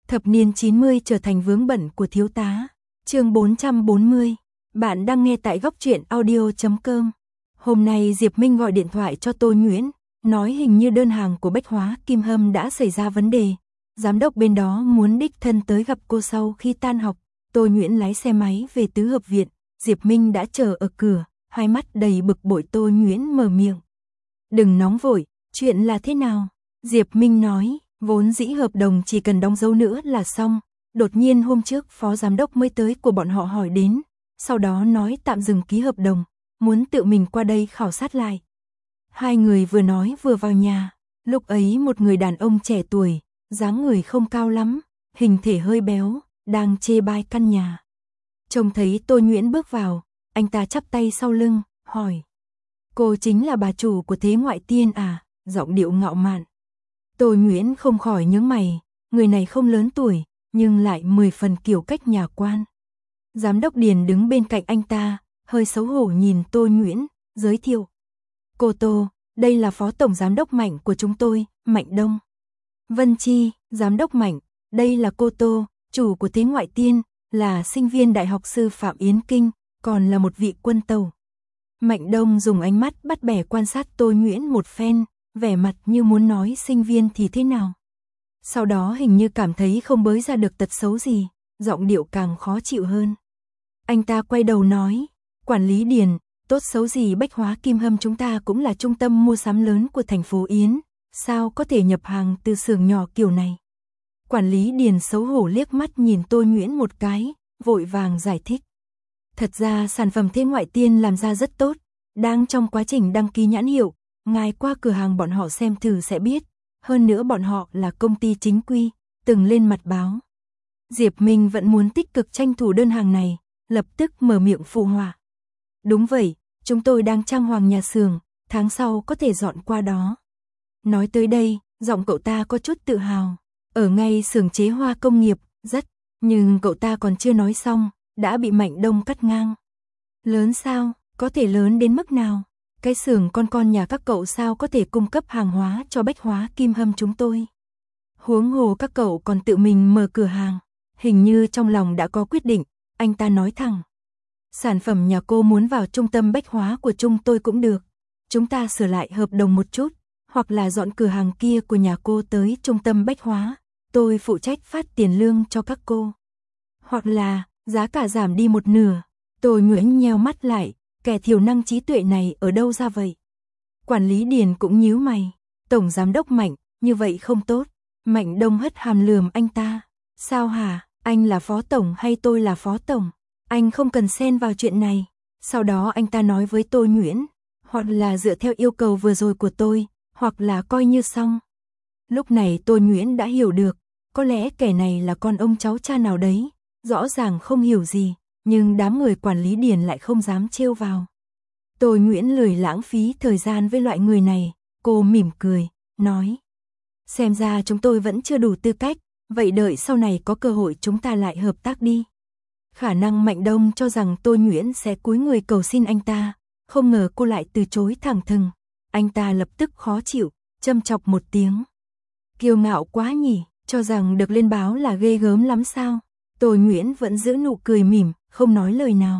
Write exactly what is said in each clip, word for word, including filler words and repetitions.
Thập niên chín mươi trở thành vướng bận của thiếu tá. Chương bốn trăm bốn mươi. Bạn đang nghe tại góc truyện audio chấm com. Hôm nay Diệp Minh gọi điện thoại cho Tô Nguyễn, nói hình như đơn hàng của Bách Hóa Kim Hâm đã xảy ra vấn đề. Giám đốc bên đó muốn đích thân tới gặp cô sau khi tan học. Tô Nguyễn lái xe máy về tứ hợp viện, Diệp Minh đã chờ ở cửa, hai mắt đầy bực bội. Tô Nguyễn mở miệng. Đừng nóng vội, chuyện là thế nào? Diệp Minh nói, vốn dĩ hợp đồng chỉ cần đóng dấu nữa là xong. Đột nhiên hôm trước phó giám đốc mới tới của bọn họ hỏi đến, sau đó nói tạm dừng ký hợp đồng, muốn tự mình qua đây khảo sát lại. Hai người vừa nói vừa vào nhà, lúc ấy một người đàn ông trẻ tuổi, dáng người không cao lắm, hình thể hơi béo, đang chê bai căn nhà. Trông thấy Tô Nguyễn bước vào, anh ta chắp tay sau lưng, hỏi. Cô chính là bà chủ của Thế Ngoại Tiên à? Giọng điệu ngạo mạn. Tô Nguyễn không khỏi nhướng mày, người này không lớn tuổi, nhưng lại mười phần kiểu cách nhà quan. Giám đốc Điền đứng bên cạnh anh ta, hơi xấu hổ nhìn Tô Nguyễn, giới thiệu. Cô Tô, đây là phó tổng giám đốc Mạnh của chúng tôi, Mạnh Đông. Vân Chi, giám đốc Mạnh, đây là cô Tô, chủ của Thế Ngoại Tiên, là sinh viên Đại học Sư phạm Yến Kinh, còn là một vị quân tàu. Mạnh Đông dùng ánh mắt bắt bẻ quan sát Tô Nguyễn một phen, vẻ mặt như muốn nói sinh viên thì thế nào. Sau đó hình như cảm thấy không bới ra được tật xấu gì, giọng điệu càng khó chịu hơn. Anh ta quay đầu nói, quản lý Điền, tốt xấu gì Bách Hóa Kim Hâm chúng ta cũng là trung tâm mua sắm lớn của thành phố Yến, sao có thể nhập hàng từ xưởng nhỏ kiểu này. Quản lý Điền xấu hổ liếc mắt nhìn Tô Nguyễn một cái, vội vàng giải thích. Thật ra sản phẩm Thế Ngoại Tiên làm ra rất tốt, đang trong quá trình đăng ký nhãn hiệu, ngài qua cửa hàng bọn họ xem thử sẽ biết, hơn nữa bọn họ là công ty chính quy, từng lên mặt báo. Diệp Minh vẫn muốn tích cực tranh thủ đơn hàng này, lập tức mở miệng phụ họa. Đúng vậy, chúng tôi đang trang hoàng nhà xưởng, tháng sau có thể dọn qua đó. Nói tới đây, giọng cậu ta có chút tự hào, ở ngay xưởng chế hoa công nghiệp, rất, nhưng cậu ta còn chưa nói xong, đã bị Mạnh Đông cắt ngang. Lớn sao, có thể lớn đến mức nào? Cái xưởng con con nhà các cậu sao có thể cung cấp hàng hóa cho Bách Hóa Kim Hâm chúng tôi? Huống hồ các cậu còn tự mình mở cửa hàng, hình như trong lòng đã có quyết định, anh ta nói thẳng. Sản phẩm nhà cô muốn vào trung tâm bách hóa của chúng tôi cũng được, chúng ta sửa lại hợp đồng một chút, hoặc là dọn cửa hàng kia của nhà cô tới trung tâm bách hóa, tôi phụ trách phát tiền lương cho các cô. Hoặc là, giá cả giảm đi một nửa. Tô Nguyễn nheo mắt lại, kẻ thiểu năng trí tuệ này ở đâu ra vậy? Quản lý Điền cũng nhíu mày, tổng giám đốc Mạnh, như vậy không tốt. Mạnh Đông hất hàm lườm anh ta. Sao hả, anh là phó tổng hay tôi là phó tổng? Anh không cần xen vào chuyện này. Sau đó anh ta nói với Tô Nguyễn, hoặc là dựa theo yêu cầu vừa rồi của tôi, hoặc là coi như xong. Lúc này Tô Nguyễn đã hiểu được, có lẽ kẻ này là con ông cháu cha nào đấy, rõ ràng không hiểu gì, nhưng đám người quản lý Điền lại không dám trêu vào. Tô Nguyễn lười lãng phí thời gian với loại người này, cô mỉm cười, nói. Xem ra chúng tôi vẫn chưa đủ tư cách, vậy đợi sau này có cơ hội chúng ta lại hợp tác đi. Khả năng Mạnh Đông cho rằng Tô Nguyễn sẽ cúi người cầu xin anh ta, không ngờ cô lại từ chối thẳng thừng. Anh ta lập tức khó chịu, châm chọc một tiếng. Kiêu ngạo quá nhỉ, cho rằng được lên báo là ghê gớm lắm sao? Tô Nguyễn vẫn giữ nụ cười mỉm, không nói lời nào.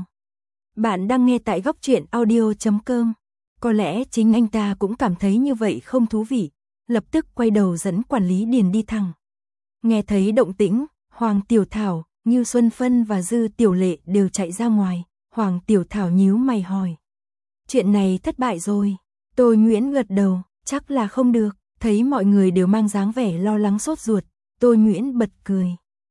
Bạn đang nghe tại góc truyện audio chấm com. Có lẽ chính anh ta cũng cảm thấy như vậy không thú vị, lập tức quay đầu dẫn quản lý Điền đi thẳng. Nghe thấy động tĩnh, Hoàng Tiểu Thảo, Ngưu Xuân Phân và Dư Tiểu Lệ đều chạy ra ngoài. Hoàng Tiểu Thảo nhíu mày hỏi. Chuyện này thất bại rồi. Tô Nguyễn gật đầu, chắc là không được. Thấy mọi người đều mang dáng vẻ lo lắng sốt ruột, Tô Nguyễn bật cười.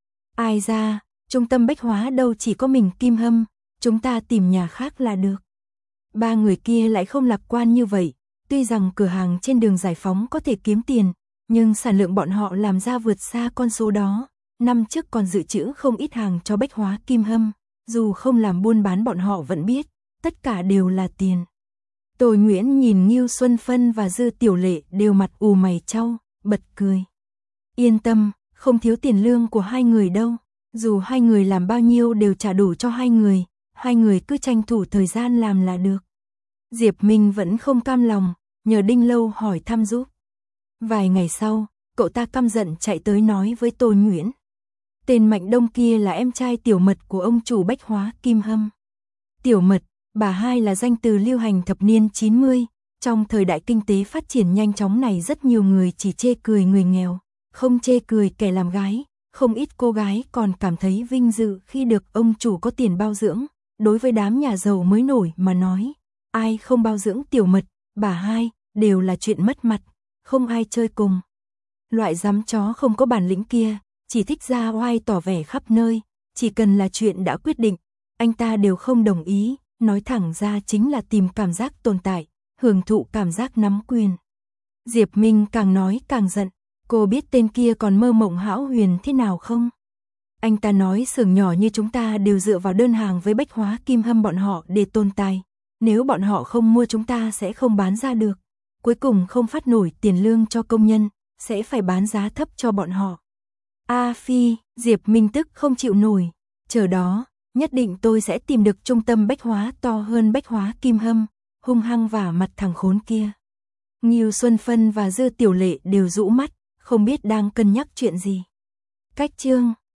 Ai ra, trung tâm bách hóa đâu chỉ có mình Kim Hâm, chúng ta tìm nhà khác là được. Ba người kia lại không lạc quan như vậy, tuy rằng cửa hàng trên đường Giải Phóng có thể kiếm tiền, nhưng sản lượng bọn họ làm ra vượt xa con số đó. Năm trước còn dự trữ không ít hàng cho Bách Hóa Kim Hâm, dù không làm buôn bán bọn họ vẫn biết, tất cả đều là tiền. Tô Nguyễn nhìn Ngưu Xuân Phân và Dư Tiểu Lệ đều mặt ù mày chau, bật cười. Yên tâm, không thiếu tiền lương của hai người đâu, dù hai người làm bao nhiêu đều trả đủ cho hai người, hai người cứ tranh thủ thời gian làm là được. Diệp Minh vẫn không cam lòng, nhờ Đinh Lâu hỏi thăm giúp. Vài ngày sau, cậu ta căm giận chạy tới nói với Tô Nguyễn. Tên Mạnh Đông kia là em trai Tiểu Mật của ông chủ bách hóa Kim Hâm. Tiểu Mật, bà hai là danh từ lưu hành thập niên chín mươi, trong thời đại kinh tế phát triển nhanh chóng này rất nhiều người chỉ chê cười người nghèo, không chê cười kẻ làm gái, không ít cô gái còn cảm thấy vinh dự khi được ông chủ có tiền bao dưỡng. Đối với đám nhà giàu mới nổi mà nói, ai không bao dưỡng Tiểu Mật, bà hai, đều là chuyện mất mặt, không ai chơi cùng. Loại giám chó không có bản lĩnh kia, chỉ thích ra oai tỏ vẻ khắp nơi, chỉ cần là chuyện đã quyết định, anh ta đều không đồng ý, nói thẳng ra chính là tìm cảm giác tồn tại, hưởng thụ cảm giác nắm quyền. Diệp Minh càng nói càng giận, cô biết tên kia còn mơ mộng hão huyền thế nào không? Anh ta nói xưởng nhỏ như chúng ta đều dựa vào đơn hàng với bách hóa Kim Hâm bọn họ để tồn tại, nếu bọn họ không mua chúng ta sẽ không bán ra được, cuối cùng không phát nổi tiền lương cho công nhân, sẽ phải bán giá thấp cho bọn họ. A Phi, Diệp Minh tức không chịu nổi, chờ đó, nhất định tôi sẽ tìm được trung tâm bách hóa to hơn bách hóa Kim Hâm, hung hăng vả mặt thằng khốn kia. Ngưu Xuân Phân và Dư Tiểu Lệ đều rũ mắt, không biết đang cân nhắc chuyện gì. Cách chương